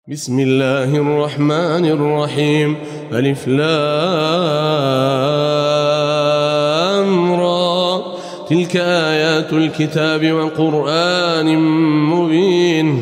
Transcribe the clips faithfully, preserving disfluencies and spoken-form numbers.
بسم الله الرحمن الرحيم. ألف لام را، تلك آيات الكتاب وقرآن مبين.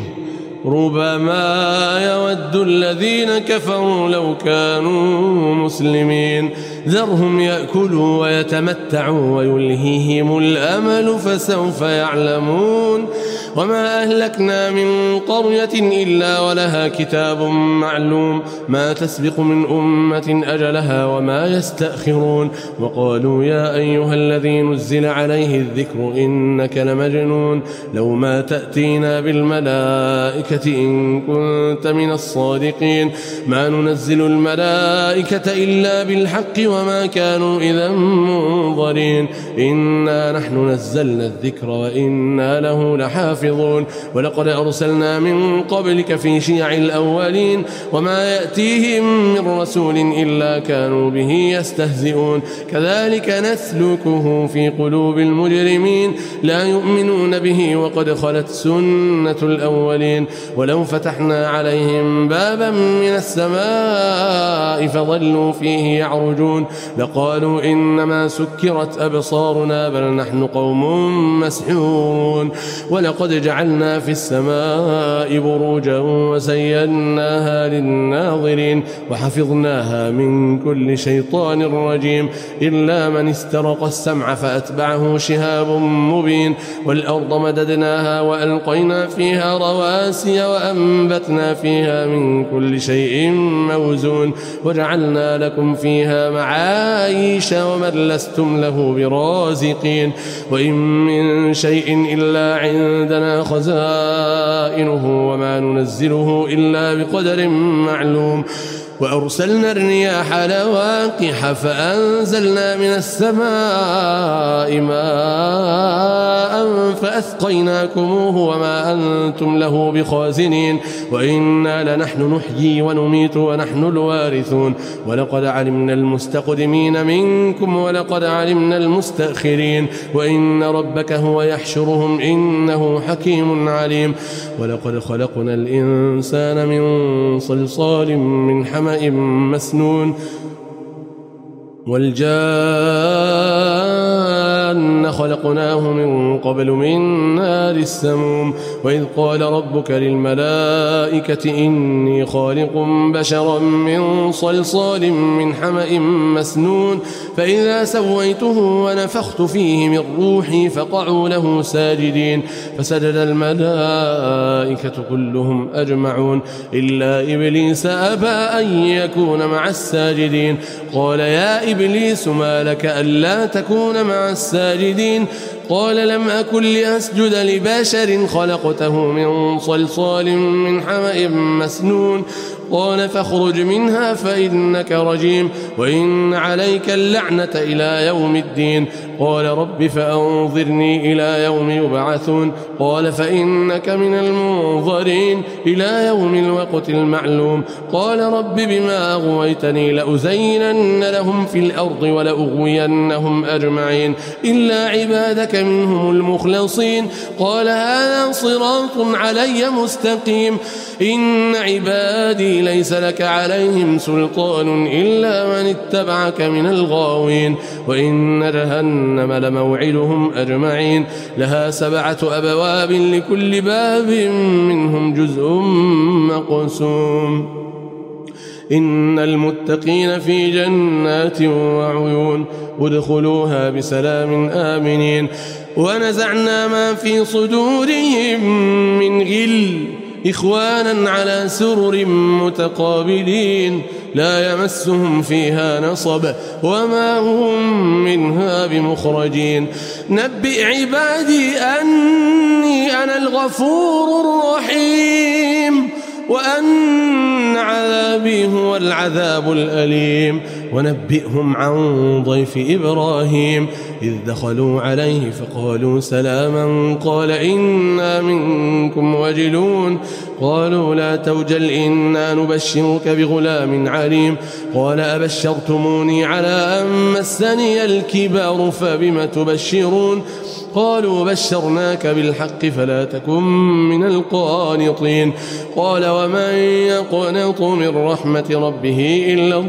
ربما يود الذين كفروا لو كانوا مسلمين. ذرهم يأكلوا ويتمتعوا ويلهيهم الأمل فسوف يعلمون. وما أهلكنا من قرية إلا ولها كتاب معلوم، ما تسبق من أمة أجلها وما يستأخرون. وقالوا يا أيها الذي نزل عليه الذكر إنك لمجنون، لو ما تأتينا بالملائكة إن كنت من الصادقين. ما ننزل الملائكة إلا بالحق وما كانوا إذا منظرين. إنا نحن نزلنا الذكر وإنا له لحافظون. ولقد أرسلنا من قبلك في شيع الأولين، وما يأتيهم من رسول إلا كانوا به يستهزئون. كذلك نسلكه في قلوب المجرمين، لا يؤمنون به وقد خلت سنة الأولين. ولو فتحنا عليهم بابا من السماء فظلوا فيه يعرجون لقالوا إنما سكرت أبصارنا بل نحن قوم مسحورون. ولقد جعلنا في السماء بروجا وزيناها للناظرين وحفظناها من كل شيطان رجيم إلا من استرق السمع فأتبعه شهاب مبين. والأرض مددناها وألقينا فيها رواسي وأنبتنا فيها من كل شيء موزون وجعلنا لكم فيها معايش ومن لستم له برازقين. وإن من شيء إلا عندنا خزائنه وما ننزله إلا بقدر معلوم. وأرسلنا الرياح لواقح فأنزلنا من السماء ماء فأسقيناكموه وما أنتم له بخازنين. وإنا لنحن نحيي ونميت ونحن الوارثون. ولقد علمنا المستقدمين منكم ولقد علمنا المستأخرين. وإن ربك هو يحشرهم إنه حكيم عليم. ولقد خلقنا الإنسان من صلصال من حمأ مسنون والجان خلقناه من قبل من نار السموم. وإذ قال ربك للملائكة إني خالق بشرا من صلصال من حمأ مسنون فإذا سويته ونفخت فيه من روحي فقعوا له ساجدين. فسجد الملائكة كلهم أجمعون إلا إبليس أبى أن يكون مع الساجدين. قال يا إبليس ما لك ألا تكون مع الساجدين؟ قال لم أكن لأسجد لبشر خلقته من صلصال من حمأ مسنون. قال فاخرج منها فإنك رجيم وإن عليك اللعنة إلى يوم الدين. قال رب فأنظرني إلى يوم يبعثون. قال فإنك من المنظرين إلى يوم الوقت المعلوم. قال رب بما أغويتني لأزينن لهم في الأرض ولأغوينهم أجمعين إلا عبادك منهم المخلصين. قال هذا صراط علي مستقيم. إن عبادي ليس لك عليهم سلطان إلا من اتبعك من الغاوين. وإن جهنم لموعدهم أجمعين لها سبعة أبواب لكل باب منهم جزء مقسوم. إن المتقين في جنات وعيون ادخلوها بسلام آمنين. ونزعنا ما في صدورهم من غل إخوانا على سرر متقابلين لا يمسهم فيها نصب وما هم منها بمخرجين. نبئ عبادي أني أنا الغفور الرحيم وأن عذابي هو العذاب الأليم. ونبئهم عن ضيف إبراهيم إذ دخلوا عليه فقالوا سلاما قال إنا منكم وجلون قالوا لا توجل إنا نبشرك بغلام عليم قال أبشرتموني على أن مسني الكبر فبم تبشرون قالوا بشرناك بالحق فلا تكن من القانطين قال ومن يقنط من رحمة ربه إلا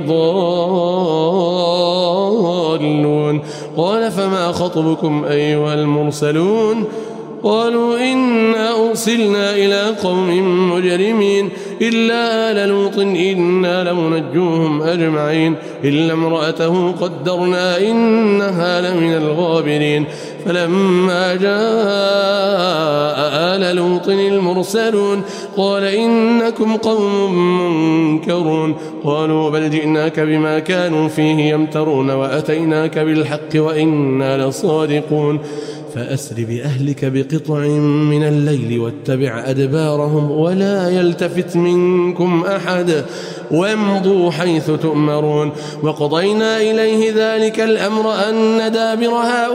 الضالون قال فما خطبكم أيها المرسلون قالوا إنا أرسلنا إلى قوم مجرمين إلا آل لوط إنا لمنجوهم أجمعين إلا امرأته قدرنا إنها لمن الغابرين فلما جاء آل لوط المرسلون قال إنكم قوم منكرون قالوا بل جئناك بما كانوا فيه يمترون وأتيناك بالحق وإنا لصادقون فأسر بأهلك بقطع من الليل واتبع أدبارهم ولا يلتفت منكم أحد وامضوا حيث تؤمرون وقضينا إليه ذلك الأمر أن دابر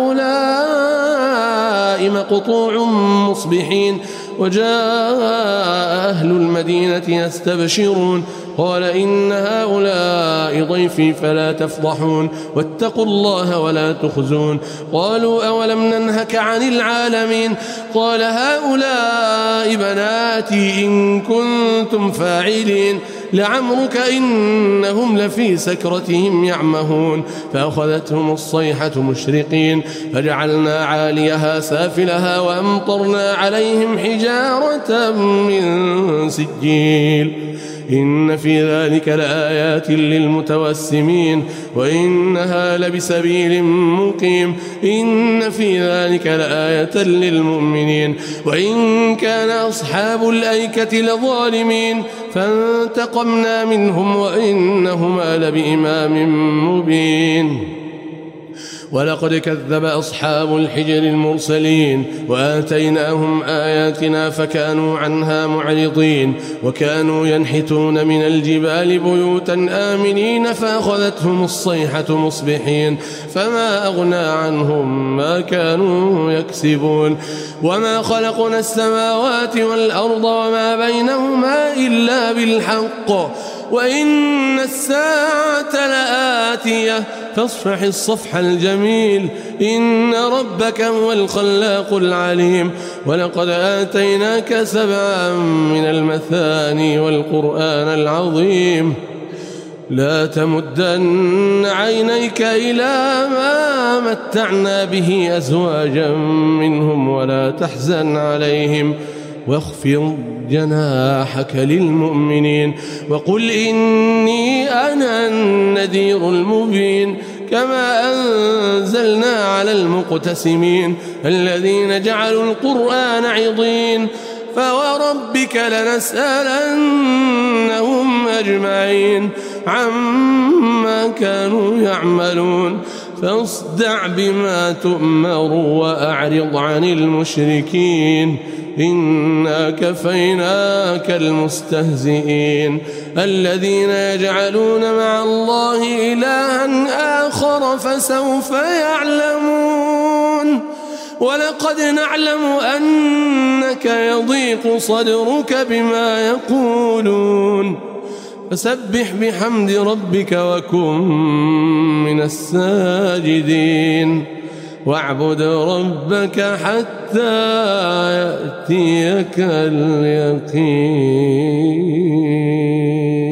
هؤلاء مقطوع مصبحين وجاء أهل المدينة يستبشرون قال إن هؤلاء ضيفي فلا تفضحون واتقوا الله ولا تخزون قالوا أولم ننهك عن العالمين قال هؤلاء بناتي إن كنتم فاعلين لعمرك إنهم لفي سكرتهم يعمهون فأخذتهم الصيحة مشرقين فجعلنا عاليها سافلها وأمطرنا عليهم حجارة من سجيل إن في ذلك لآيات للمتوسمين وإنها لبسبيل مقيم إن في ذلك لآية للمؤمنين وإن كان أصحاب الأيكة لظالمين فانتقمنا منهم وإنهما لبإمام مبين ولقد كذب أصحاب الحجر المرسلين وآتيناهم آياتنا فكانوا عنها معرضين وكانوا ينحتون من الجبال بيوتا آمنين فأخذتهم الصيحة مصبحين فما أغنى عنهم ما كانوا يكسبون وما خلقنا السماوات والأرض وما بينهما إلا بالحق وإن الساعة لآتية فاصفح الصفح الجميل إن ربك هو الخلاق العليم ولقد آتيناك سبعا من المثاني والقرآن العظيم لا تمدن عينيك إلى ما متعنا به أزواجا منهم ولا تحزن عليهم واخفض جناحك للمؤمنين وقل إني أنا النذير المبين كما أنزلنا على المقتسمين الذين جعلوا القرآن عضين فوربك لنسألنهم أجمعين عما كانوا يعملون فاصدع بما تؤمر وأعرض عن المشركين إنا كفيناك المستهزئين الذين يجعلون مع الله إلها آخر فسوف يعلمون ولقد نعلم أنك يضيق صدرك بما يقولون فسبح بحمد ربك وكن من الساجدين واعبد ربك حتى يأتيك اليقين.